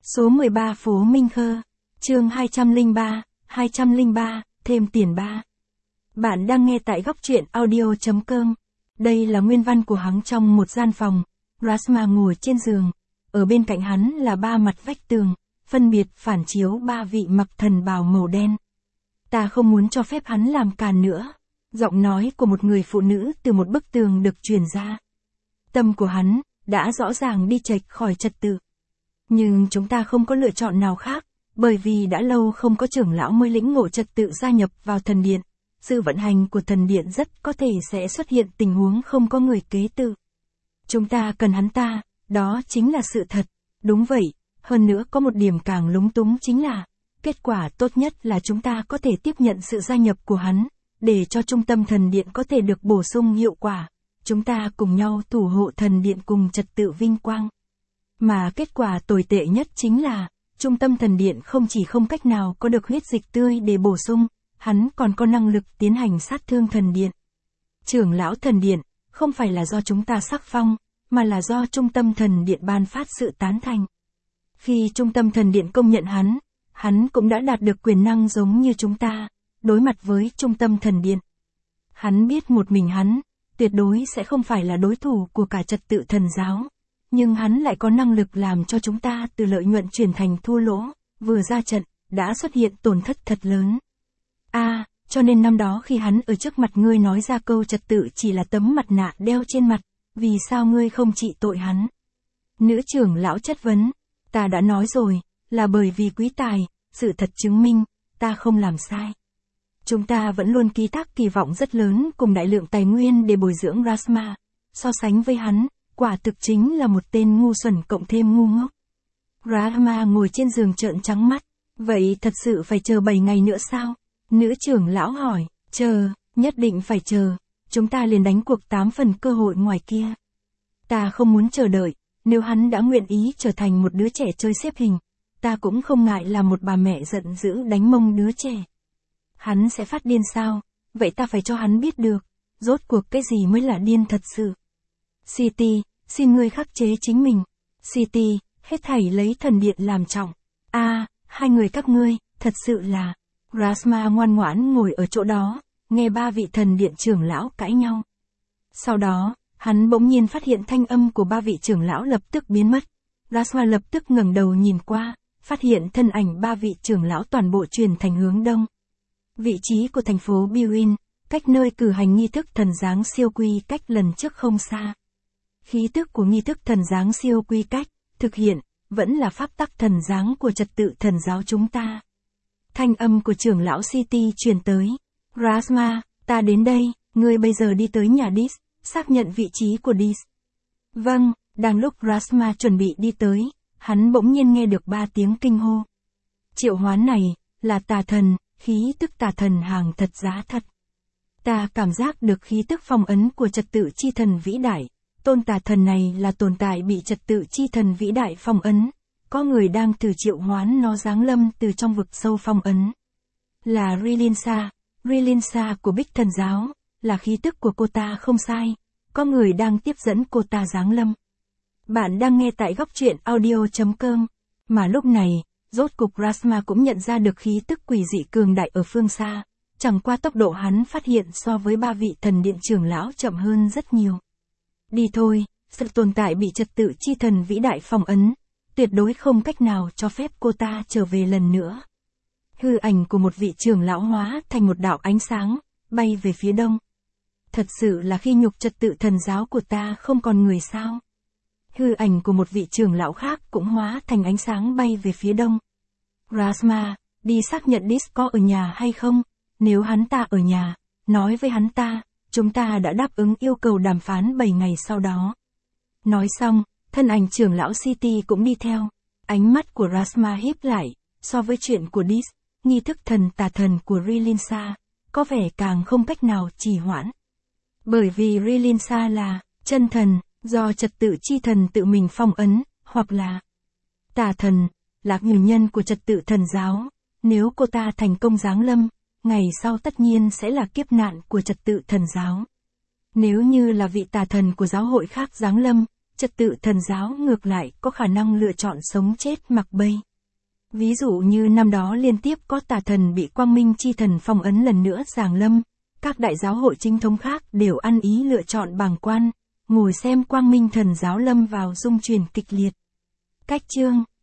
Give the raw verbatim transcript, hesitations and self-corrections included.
Số mười ba phố Minh Khơ, chương hai trăm lẻ ba, hai trăm lẻ ba, thêm tiền ba. Bạn đang nghe tại góc truyện audio.com. Đây là nguyên văn của hắn trong một gian phòng. Rasma ngồi trên giường. Ở bên cạnh hắn là ba mặt vách tường, phân biệt phản chiếu ba vị mặc thần bào màu đen. Ta không muốn cho phép hắn làm càn nữa. Giọng nói của một người phụ nữ từ một bức tường được truyền ra. Tâm của hắn đã rõ ràng đi chệch khỏi trật tự. Nhưng chúng ta không có lựa chọn nào khác, bởi vì đã lâu không có trưởng lão mới lĩnh ngộ trật tự gia nhập vào thần điện. Sự vận hành của thần điện rất có thể sẽ xuất hiện tình huống không có người kế tự. Chúng ta cần hắn ta, đó chính là sự thật. Đúng vậy, hơn nữa có một điểm càng lúng túng chính là, kết quả tốt nhất là chúng ta có thể tiếp nhận sự gia nhập của hắn, để cho trung tâm thần điện có thể được bổ sung hiệu quả. Chúng ta cùng nhau thủ hộ thần điện cùng trật tự vinh quang. Mà kết quả tồi tệ nhất chính là, trung tâm thần điện không chỉ không cách nào có được huyết dịch tươi để bổ sung, hắn còn có năng lực tiến hành sát thương thần điện. Trưởng lão thần điện, không phải là do chúng ta sắc phong, mà là do trung tâm thần điện ban phát sự tán thành. Khi trung tâm thần điện công nhận hắn, hắn cũng đã đạt được quyền năng giống như chúng ta, đối mặt với trung tâm thần điện. Hắn biết một mình hắn, tuyệt đối sẽ không phải là đối thủ của cả trật tự thần giáo. Nhưng hắn lại có năng lực làm cho chúng ta từ lợi nhuận chuyển thành thua lỗ, vừa ra trận, đã xuất hiện tổn thất thật lớn. A, à, cho nên năm đó khi hắn ở trước mặt ngươi nói ra câu trật tự chỉ là tấm mặt nạ đeo trên mặt, vì sao ngươi không trị tội hắn? Nữ trưởng lão chất vấn, ta đã nói rồi, là bởi vì quý tài, sự thật chứng minh, ta không làm sai. Chúng ta vẫn luôn ký thác kỳ vọng rất lớn cùng đại lượng tài nguyên để bồi dưỡng Rasma, so sánh với hắn. Quả thực chính là một tên ngu xuẩn cộng thêm ngu ngốc. Rasma ngồi trên giường trợn trắng mắt. Vậy thật sự phải chờ bảy ngày nữa sao? Nữ trưởng lão hỏi. Chờ, nhất định phải chờ. Chúng ta liền đánh cuộc tám phần cơ hội ngoài kia. Ta không muốn chờ đợi. Nếu hắn đã nguyện ý trở thành một đứa trẻ chơi xếp hình, ta cũng không ngại là một bà mẹ giận dữ đánh mông đứa trẻ. Hắn sẽ phát điên sao? Vậy ta phải cho hắn biết được. Rốt cuộc cái gì mới là điên thật sự? City, xin ngươi khắc chế chính mình. City, hết thảy lấy thần điện làm trọng. A, à, hai người các ngươi, thật sự là. Rasma ngoan ngoãn ngồi ở chỗ đó, nghe ba vị thần điện trưởng lão cãi nhau. Sau đó, hắn bỗng nhiên phát hiện thanh âm của ba vị trưởng lão lập tức biến mất. Rasma lập tức ngẩng đầu nhìn qua, phát hiện thân ảnh ba vị trưởng lão toàn bộ chuyển thành hướng đông. Vị trí của thành phố Biwin, cách nơi cử hành nghi thức thần giáng siêu quy cách lần trước không xa. Khí tức của nghi thức thần giáng siêu quy cách, thực hiện, vẫn là pháp tắc thần giáng của trật tự thần giáo chúng ta. Thanh âm của trưởng lão City truyền tới. Rasma, ta đến đây, ngươi bây giờ đi tới nhà Dis, xác nhận vị trí của Dis. Vâng, đang lúc Rasma chuẩn bị đi tới, hắn bỗng nhiên nghe được ba tiếng kinh hô. Triệu hoán này, là tà thần, khí tức tà thần hàng thật giá thật. Ta cảm giác được khí tức phong ấn của trật tự chi thần vĩ đại. Tôn tà thần này là tồn tại bị trật tự chi thần vĩ đại phong ấn. Có người đang thử triệu hoán nó giáng lâm từ trong vực sâu phong ấn. Là Rilinsa, Rilinsa của Bích Thần Giáo, là khí tức của cô ta không sai. Có người đang tiếp dẫn cô ta giáng lâm. Bạn đang nghe tại góc truyện audio.com. Mà lúc này, rốt cục Rasma cũng nhận ra được khí tức quỷ dị cường đại ở phương xa. Chẳng qua tốc độ hắn phát hiện so với ba vị thần điện trưởng lão chậm hơn rất nhiều. Đi thôi, sự tồn tại bị trật tự chi thần vĩ đại phong ấn, tuyệt đối không cách nào cho phép cô ta trở về lần nữa. Hư ảnh của một vị trưởng lão hóa thành một đạo ánh sáng, bay về phía đông. Thật sự là khi nhục trật tự thần giáo của ta không còn người sao. Hư ảnh của một vị trưởng lão khác cũng hóa thành ánh sáng bay về phía đông. Rasma, đi xác nhận Dis có ở nhà hay không, nếu hắn ta ở nhà, nói với hắn ta. Chúng ta đã đáp ứng yêu cầu đàm phán bảy ngày sau đó. Nói xong, thân ảnh trưởng lão City cũng đi theo. Ánh mắt của Rasma híp lại, so với chuyện của Dis, nghi thức thần tà thần của Rilinsa, có vẻ càng không cách nào trì hoãn. Bởi vì Rilinsa là chân thần, do trật tự chi thần tự mình phong ấn, hoặc là tà thần, là nguyên nhân của trật tự thần giáo. Nếu cô ta thành công giáng lâm, ngày sau tất nhiên sẽ là kiếp nạn của trật tự thần giáo. Nếu như là vị tà thần của giáo hội khác giáng lâm, Trật tự thần giáo ngược lại có khả năng lựa chọn sống chết mặc bây. Ví dụ như năm đó liên tiếp có tà thần bị Quang Minh chi thần phong ấn lần nữa giáng lâm, các đại giáo hội chính thống khác đều ăn ý lựa chọn bàng quan, ngồi xem Quang Minh thần giáo lâm vào dung chuyển kịch liệt. Cách chương